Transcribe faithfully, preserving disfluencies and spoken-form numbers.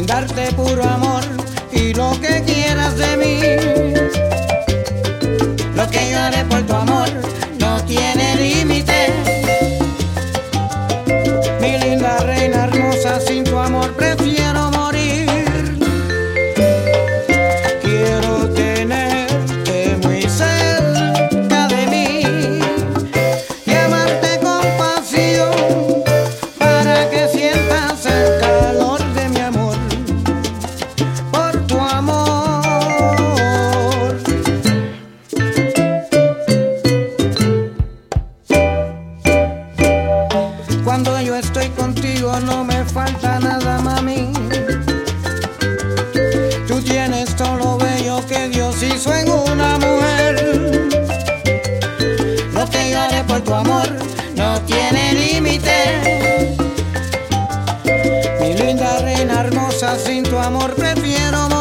brindarte puro amor y lo que quieras de mí. Lo que yo haré por tu amor no tiene límite. Mi linda reina hermosa, sin tu amor prefiero morir. Quiero tenerte muy cerca de mí y amarte con pasión para que sientas el calor de mi amor por tu amor. Cuando yo estoy contigo no me falta nada, mami. Tú tienes todo lo bello que Dios hizo en una mujer. Lo que yo haré por tu amor no tiene límite. Mi linda reina hermosa, sin tu amor prefiero morir.